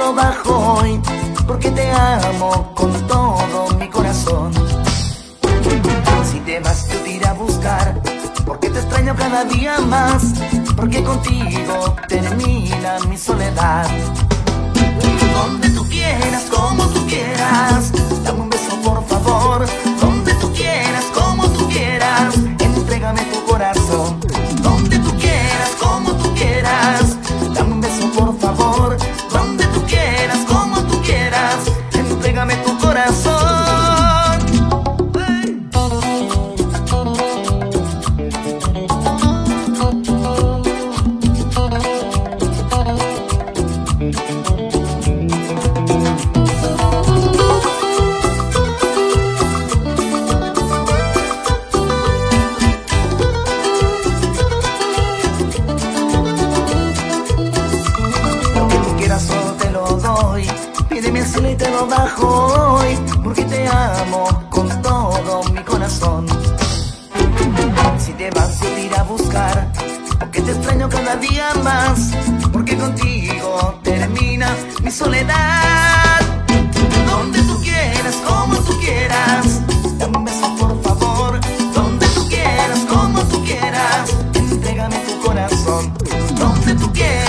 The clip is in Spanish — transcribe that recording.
lo bajo hoy, porque te amo con todo mi corazón. Si te vas yo te iré a buscar, porque te extraño cada día más, porque contigo termina mi soledad. Donde tú quieras, como tú quieras, dame un beso por favor. Donde tú quieras, como tú quieras, entrégame tu corazón. Donde tú quieras, como tú quieras, dame un beso por favor. Donde tú quieras, como tú quieras, entrégame tu corazón. Solo te lo doy, pídeme el cielo y te lo bajo hoy, porque te amo con todo mi corazón. Si te vas yo te iré a buscar, porque te extraño cada día más, porque contigo termina mi soledad. Donde tú quieras, como tú quieras, dame un beso por favor. Donde tú quieras, como tú quieras, entrégame tu corazón. Donde tú quieras.